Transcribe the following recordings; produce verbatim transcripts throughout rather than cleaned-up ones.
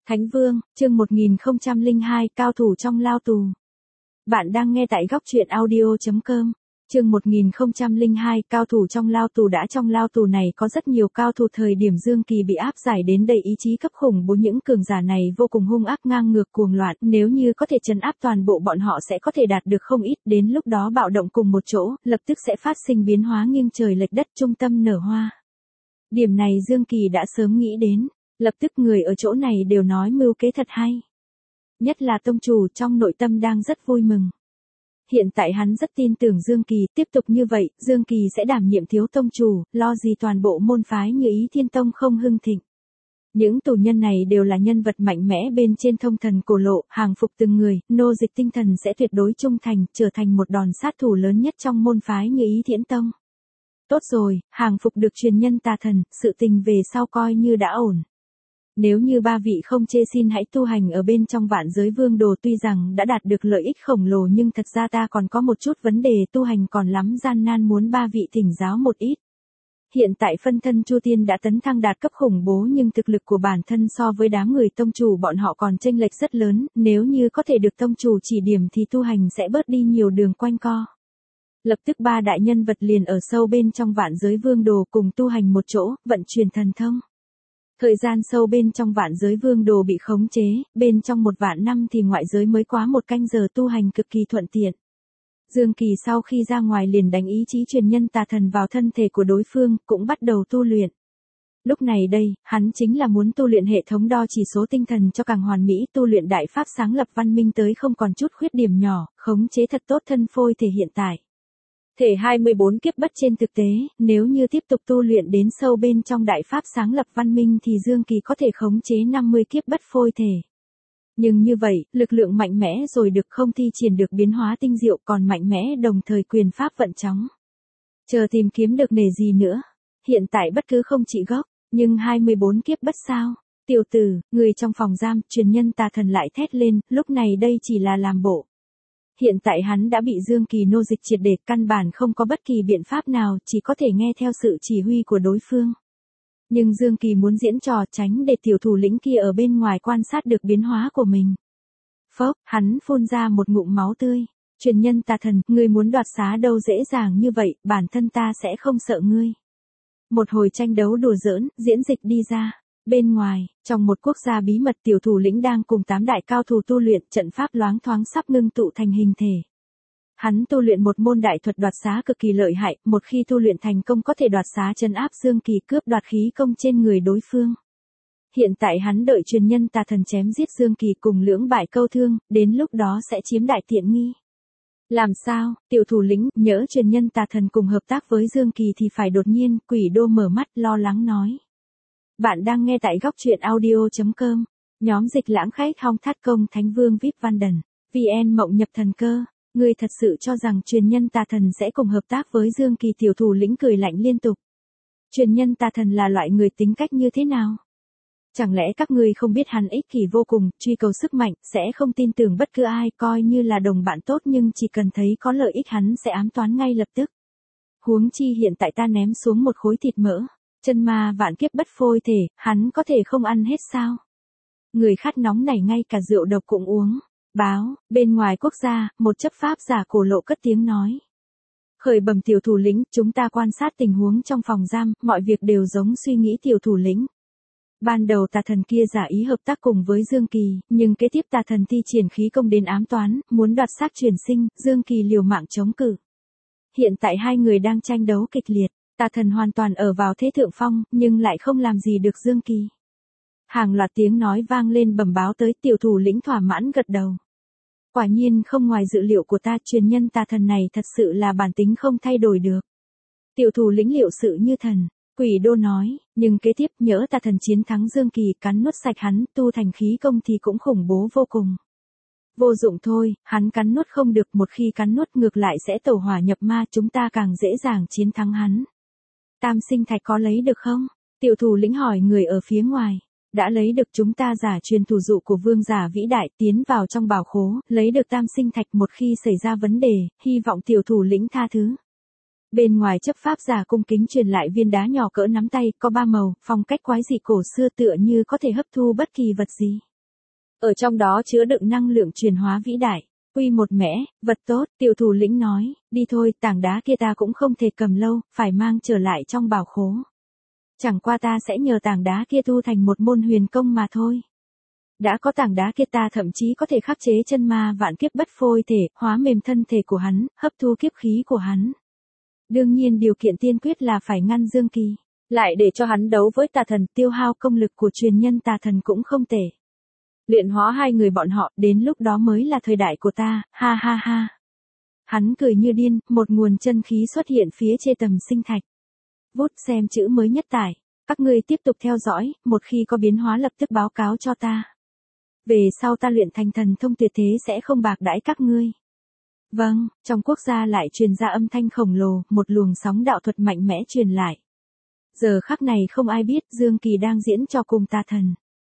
Thánh Vương, chương một nghìn không trăm lẻ hai, cao thủ trong lao tù. Bạn đang nghe tại góc truyện audio chấm com. Chương một nghìn không trăm lẻ hai, cao thủ trong lao tù. Đã trong lao tù này có rất nhiều cao thủ. Thời điểm Dương Kỳ bị áp giải đến đây, ý chí cấp khủng bố những cường giả này vô cùng hung ác, ngang ngược, cuồng loạn, nếu như có thể trấn áp toàn bộ bọn họ sẽ có thể đạt được không ít, đến lúc đó bạo động cùng một chỗ, lập tức sẽ phát sinh biến hóa nghiêng trời lệch đất, trung tâm nở hoa. Điểm này Dương Kỳ đã sớm nghĩ đến, lập tức người ở chỗ này đều nói mưu kế thật hay. Nhất là tông chủ trong nội tâm đang rất vui mừng. Hiện tại hắn rất tin tưởng Dương Kỳ, tiếp tục như vậy, Dương Kỳ sẽ đảm nhiệm thiếu tông chủ, lo gì toàn bộ môn phái như Ý Thiên Tông không hưng thịnh. Những tù nhân này đều là nhân vật mạnh mẽ bên trên thông thần cổ lộ, hàng phục từng người, nô dịch tinh thần sẽ tuyệt đối trung thành, trở thành một đòn sát thủ lớn nhất trong môn phái như Ý Thiên Tông. Tốt rồi, hàng phục được truyền nhân tà thần, sự tình về sau coi như đã ổn. Nếu như ba vị không chê xin hãy tu hành ở bên trong vạn giới vương đồ, tuy rằng đã đạt được lợi ích khổng lồ nhưng thật ra ta còn có một chút vấn đề, tu hành còn lắm gian nan, muốn ba vị thỉnh giáo một ít. Hiện tại phân thân Chu Tiên đã tấn thăng đạt cấp khủng bố nhưng thực lực của bản thân so với đám người tông chủ bọn họ còn chênh lệch rất lớn, nếu như có thể được tông chủ chỉ điểm thì tu hành sẽ bớt đi nhiều đường quanh co. Lập tức ba đại nhân vật liền ở sâu bên trong vạn giới vương đồ cùng tu hành một chỗ, vận chuyển thần thông. Thời gian sâu bên trong vạn giới vương đồ bị khống chế, bên trong một vạn năm thì ngoại giới mới quá một canh giờ, tu hành cực kỳ thuận tiện. Dương Kỳ sau khi ra ngoài liền đánh ý chí truyền nhân tà thần vào thân thể của đối phương, cũng bắt đầu tu luyện. Lúc này đây, hắn chính là muốn tu luyện hệ thống đo chỉ số tinh thần cho càng hoàn mỹ, tu luyện đại pháp sáng lập văn minh tới không còn chút khuyết điểm nhỏ, khống chế thật tốt thân phôi thể hiện tại. Thể hai mươi bốn kiếp bất trên thực tế, nếu như tiếp tục tu luyện đến sâu bên trong đại pháp sáng lập văn minh thì Dương Kỳ có thể khống chế năm mươi kiếp bất phôi thể. Nhưng như vậy, lực lượng mạnh mẽ rồi được không thi triển được biến hóa tinh diệu, còn mạnh mẽ đồng thời quyền pháp vận chóng. Chờ tìm kiếm được nể gì nữa. Hiện tại bất cứ không chỉ gốc, nhưng hai mươi bốn kiếp bất sao. Tiểu tử, người trong phòng giam, truyền nhân tà thần lại thét lên, lúc này đây chỉ là làm bộ. Hiện tại hắn đã bị Dương Kỳ nô dịch triệt để, căn bản không có bất kỳ biện pháp nào, chỉ có thể nghe theo sự chỉ huy của đối phương. Nhưng Dương Kỳ muốn diễn trò tránh để tiểu thủ lĩnh kia ở bên ngoài quan sát được biến hóa của mình. Phốc, hắn phun ra một ngụm máu tươi. Truyền nhân tà thần, ngươi muốn đoạt xá đâu dễ dàng như vậy, bản thân ta sẽ không sợ ngươi. Một hồi tranh đấu đùa giỡn, diễn dịch đi ra. Bên ngoài, trong một quốc gia bí mật, tiểu thủ lĩnh đang cùng tám đại cao thủ tu luyện, trận pháp loáng thoáng sắp ngưng tụ thành hình thể. Hắn tu luyện một môn đại thuật đoạt xá cực kỳ lợi hại, một khi tu luyện thành công có thể đoạt xá trấn áp Dương Kỳ, cướp đoạt khí công trên người đối phương. Hiện tại hắn đợi truyền nhân tà thần chém giết Dương Kỳ cùng lưỡng bại câu thương, đến lúc đó sẽ chiếm đại tiện nghi. Làm sao, tiểu thủ lĩnh, nhỡ truyền nhân tà thần cùng hợp tác với Dương Kỳ thì phải. Đột nhiên, Quỷ Đô mở mắt lo lắng nói. Bạn đang nghe tại góc truyện audio chấm com, nhóm dịch lãng khách hong thát công Thánh Vương vi ai pi Văn Đần, vê en Mộng Nhập Thần Cơ, ngươi thật sự cho rằng truyền nhân tà thần sẽ cùng hợp tác với Dương Kỳ? Tiểu thủ lĩnh cười lạnh liên tục. Truyền nhân tà thần là loại người tính cách như thế nào? Chẳng lẽ các ngươi không biết hắn ích kỷ vô cùng, truy cầu sức mạnh, sẽ không tin tưởng bất cứ ai, coi như là đồng bạn tốt nhưng chỉ cần thấy có lợi ích hắn sẽ ám toán ngay lập tức. Huống chi hiện tại ta ném xuống một khối thịt mỡ. Chân ma vạn kiếp bất phôi thể, hắn có thể không ăn hết sao? Người khát nóng này ngay cả rượu độc cũng uống. Báo, bên ngoài quốc gia, một chấp pháp giả cổ lộ cất tiếng nói. Khởi bẩm tiểu thủ lĩnh, chúng ta quan sát tình huống trong phòng giam, mọi việc đều giống suy nghĩ tiểu thủ lĩnh. Ban đầu tà thần kia giả ý hợp tác cùng với Dương Kỳ, nhưng kế tiếp tà thần thi triển khí công đến ám toán, muốn đoạt xác truyền sinh, Dương Kỳ liều mạng chống cự. Hiện tại hai người đang tranh đấu kịch liệt. Tà thần hoàn toàn ở vào thế thượng phong, nhưng lại không làm gì được Dương Kỳ. Hàng loạt tiếng nói vang lên bẩm báo tới, tiểu thủ lĩnh thỏa mãn gật đầu. Quả nhiên không ngoài dự liệu của ta, truyền nhân tà thần này thật sự là bản tính không thay đổi được. Tiểu thủ lĩnh liệu sự như thần, Quỷ Đô nói, nhưng kế tiếp nhỡ tà thần chiến thắng Dương Kỳ, cắn nuốt sạch hắn, tu thành khí công thì cũng khủng bố vô cùng. Vô dụng thôi, hắn cắn nuốt không được, một khi cắn nuốt ngược lại sẽ tẩu hỏa nhập ma, chúng ta càng dễ dàng chiến thắng hắn. Tam sinh thạch có lấy được không? Tiểu thủ lĩnh hỏi người ở phía ngoài. Đã lấy được, chúng ta giả truyền thủ dụ của vương giả vĩ đại, tiến vào trong bảo khố, lấy được tam sinh thạch, một khi xảy ra vấn đề, hy vọng tiểu thủ lĩnh tha thứ. Bên ngoài chấp pháp giả cung kính truyền lại viên đá nhỏ cỡ nắm tay, có ba màu, phong cách quái dị cổ xưa, tựa như có thể hấp thu bất kỳ vật gì. Ở trong đó chứa đựng năng lượng truyền hóa vĩ đại. Quy một mẽ, vật tốt, tiểu thủ lĩnh nói, đi thôi, tảng đá kia ta cũng không thể cầm lâu, phải mang trở lại trong bảo khố. Chẳng qua ta sẽ nhờ tảng đá kia tu thành một môn huyền công mà thôi. Đã có tảng đá kia ta thậm chí có thể khắc chế chân ma vạn kiếp bất phôi thể, hóa mềm thân thể của hắn, hấp thu kiếp khí của hắn. Đương nhiên điều kiện tiên quyết là phải ngăn Dương Kỳ, lại để cho hắn đấu với tà thần, tiêu hao công lực của truyền nhân tà thần cũng không tệ. Luyện hóa hai người bọn họ, đến lúc đó mới là thời đại của ta, ha ha ha. Hắn cười như điên, một nguồn chân khí xuất hiện phía trên tầm sinh thạch. Vút xem chữ mới nhất tải, các ngươi tiếp tục theo dõi, một khi có biến hóa lập tức báo cáo cho ta. Về sau ta luyện thành thần thông tuyệt thế sẽ không bạc đãi các ngươi. Vâng, trong quốc gia lại truyền ra âm thanh khổng lồ, một luồng sóng đạo thuật mạnh mẽ truyền lại. Giờ khắc này không ai biết Dương Kỳ đang diễn cho cùng tà thần.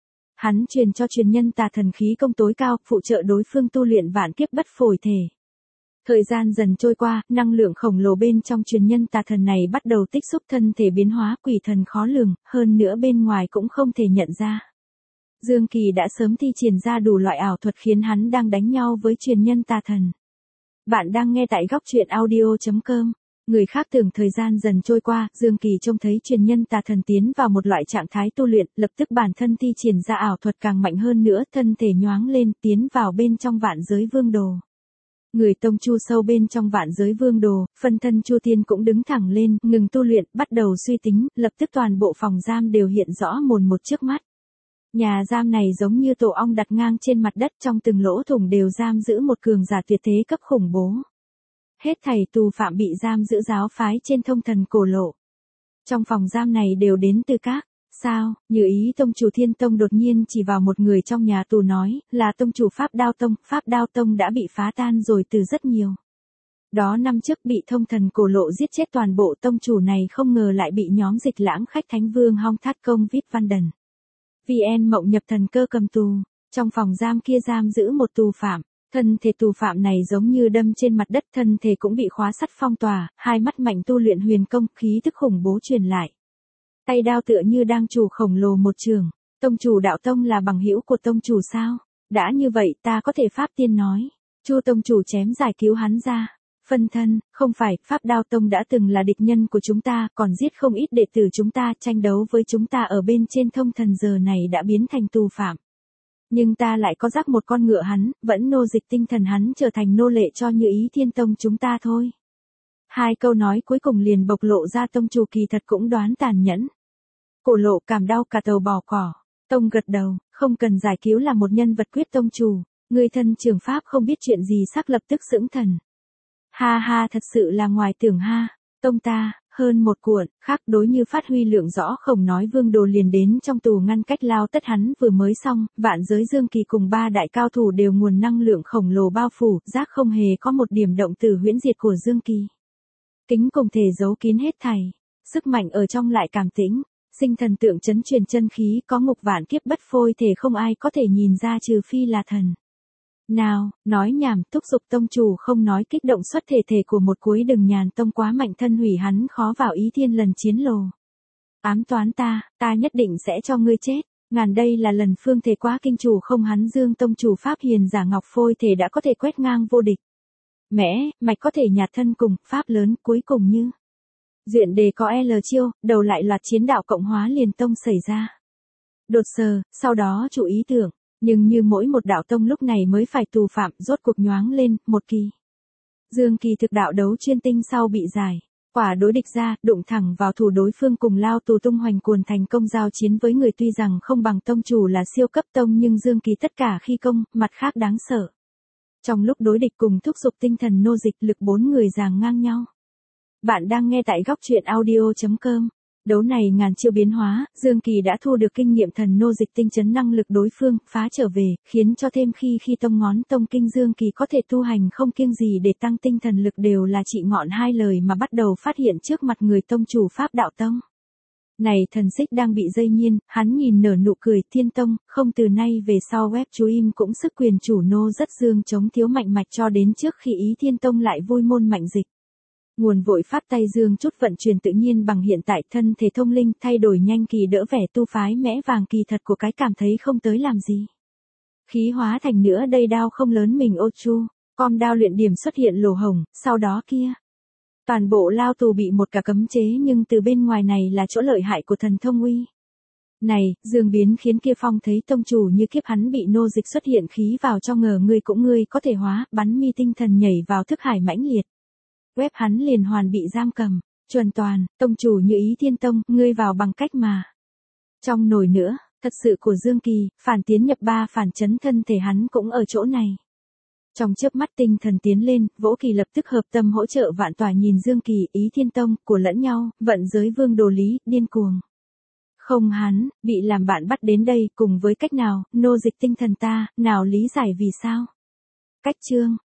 Hắn truyền cho truyền nhân tà thần khí công tối cao, phụ trợ đối phương tu luyện vạn kiếp bất phổi thể. Thời gian dần trôi qua, năng lượng khổng lồ bên trong truyền nhân tà thần này bắt đầu tích xúc, thân thể biến hóa, quỷ thần khó lường, hơn nữa bên ngoài cũng không thể nhận ra. Dương Kỳ đã sớm thi triển ra đủ loại ảo thuật khiến hắn đang đánh nhau với truyền nhân tà thần. Bạn đang nghe tại góc truyện audio chấm com. Người khác tưởng thời gian dần trôi qua, Dương Kỳ trông thấy truyền nhân tà thần tiến vào một loại trạng thái tu luyện, lập tức bản thân thi triển ra ảo thuật càng mạnh hơn nữa, thân thể nhoáng lên, tiến vào bên trong vạn giới vương đồ. Người tông chu sâu bên trong vạn giới vương đồ, phân thân Chu Tiên cũng đứng thẳng lên, ngừng tu luyện, bắt đầu suy tính, lập tức toàn bộ phòng giam đều hiện rõ mồn một trước mắt. Nhà giam này giống như tổ ong đặt ngang trên mặt đất, trong từng lỗ thủng đều giam giữ một cường giả tuyệt thế cấp khủng bố. Hết thảy tù phạm bị giam giữ giáo phái trên thông thần cổ lộ. Trong phòng giam này đều đến từ các, sao, Như Ý tông chủ Thiên Tông đột nhiên chỉ vào một người trong nhà tù nói, là tông chủ Pháp Đao Tông, Pháp Đao Tông đã bị phá tan rồi từ rất nhiều. Đó năm trước bị thông thần cổ lộ giết chết toàn bộ tông chủ này, không ngờ lại bị nhóm Dịch Lãng khách Thánh Vương Hong Thát Công Vít Văn Đần. vê en Mộng Nhập Thần Cơ cầm tù, trong phòng giam kia giam giữ một tù phạm. Thân thể tù phạm này giống như đâm trên mặt đất, thân thể cũng bị khóa sắt phong tỏa, hai mắt mạnh tu luyện huyền công, khí thức khủng bố truyền lại. Tay đao tựa như đang chủ khổng lồ một trường. Tông chủ Đạo Tông là bằng hữu của tông chủ sao? Đã như vậy ta có thể Pháp Tiên nói. Chu tông chủ chém giải cứu hắn ra. Phân thân, không phải, Pháp Đao Tông đã từng là địch nhân của chúng ta, còn giết không ít đệ tử chúng ta, tranh đấu với chúng ta ở bên trên thông thần, giờ này đã biến thành tù phạm. Nhưng ta lại có rắc một con ngựa hắn, vẫn nô dịch tinh thần hắn trở thành nô lệ cho Như Ý Thiên Tông chúng ta thôi. Hai câu nói cuối cùng liền bộc lộ ra tông chủ kỳ thật cũng đoán tàn nhẫn. Cổ lộ cảm đau cả tàu bò cỏ. Tông gật đầu, không cần giải cứu là một nhân vật quyết tông chủ. Người thân trường Pháp không biết chuyện gì sắc lập tức sững thần. Ha ha, thật sự là ngoài tưởng ha. Tông ta, hơn một cuộn, khác đối như phát huy lượng rõ không nói vương đồ liền đến trong tù ngăn cách lao tất hắn vừa mới xong, vạn giới Dương Kỳ cùng ba đại cao thủ đều nguồn năng lượng khổng lồ bao phủ, giác không hề có một điểm động từ huyễn diệt của Dương Kỳ. Kính cùng thể giấu kín hết thảy, sức mạnh ở trong lại cảm tĩnh, sinh thần tượng chấn truyền chân khí có ngục vạn kiếp bất phôi thể không ai có thể nhìn ra trừ phi là thần. Nào, nói nhảm, thúc giục tông chủ không nói kích động xuất thể thể của một cuối đừng nhàn tông quá mạnh thân hủy hắn khó vào ý thiên lần chiến lồ. Ám toán ta, ta nhất định sẽ cho ngươi chết, ngàn đây là lần phương thể quá kinh chủ không hắn Dương tông chủ Pháp hiền giả ngọc phôi thể đã có thể quét ngang vô địch. Mẽ, mạch có thể nhạt thân cùng, Pháp lớn cuối cùng như. Duyện đề có L chiêu, đầu lại loạt chiến đạo cộng hóa liền tông xảy ra. Đột sờ, sau đó chủ ý tưởng. Nhưng như mỗi một đạo tông lúc này mới phải tù phạm, rốt cuộc nhoáng lên, một kỳ. Dương Kỳ thực đạo đấu chuyên tinh sau bị giải. Quả đối địch ra, đụng thẳng vào thủ đối phương cùng lao tù tung hoành cuồn thành công giao chiến với người tuy rằng không bằng tông chủ là siêu cấp tông nhưng Dương Kỳ tất cả khi công, mặt khác đáng sợ. Trong lúc đối địch cùng thúc giục tinh thần nô dịch lực bốn người giằng ngang nhau. Bạn đang nghe tại góc truyện audio chấm com. Đấu này ngàn chiêu biến hóa, Dương Kỳ đã thu được kinh nghiệm thần nô dịch tinh chấn năng lực đối phương, phá trở về, khiến cho thêm khi khi tông ngón tông kinh Dương Kỳ có thể tu hành không kiêng gì để tăng tinh thần lực đều là trị ngọn hai lời mà bắt đầu phát hiện trước mặt người tông chủ Pháp Đạo Tông. Này thần xích đang bị dây nhiên, hắn nhìn nở nụ cười Thiên Tông, không từ nay về sau web chú im cũng sức quyền chủ nô rất dương chống thiếu mạnh mạch cho đến trước khi ý Thiên Tông lại vui môn mạnh dịch. Nguồn vội phát tay dương chút vận chuyển tự nhiên bằng hiện tại thân thể thông linh thay đổi nhanh kỳ đỡ vẻ tu phái mẽ vàng kỳ thật của cái cảm thấy không tới làm gì. Khí hóa thành nữa đây đao không lớn mình ô chu, com đao luyện điểm xuất hiện lỗ hổng, sau đó kia. Toàn bộ lao tù bị một cả cấm chế nhưng từ bên ngoài này là chỗ lợi hại của thần thông uy. Này, dương biến khiến kia phong thấy tông chủ như kiếp hắn bị nô dịch xuất hiện khí vào cho ngờ ngươi cũng ngươi có thể hóa, bắn mi tinh thần nhảy vào thức hải mãnh liệt. Web hắn liền hoàn bị giam cầm, chuẩn toàn, tông chủ như ý thiên tông, ngươi vào bằng cách mà. Trong nổi nữa, thật sự của Dương Kỳ, phản tiến nhập ba phản chấn thân thể hắn cũng ở chỗ này. Trong chớp mắt tinh thần tiến lên, Vỗ Kỳ lập tức hợp tâm hỗ trợ vạn tòa nhìn Dương Kỳ, ý thiên tông, của lẫn nhau, vận giới vương đồ lý, điên cuồng. Không hắn, bị làm bạn bắt đến đây, cùng với cách nào, nô dịch tinh thần ta, nào lý giải vì sao. Cách chương.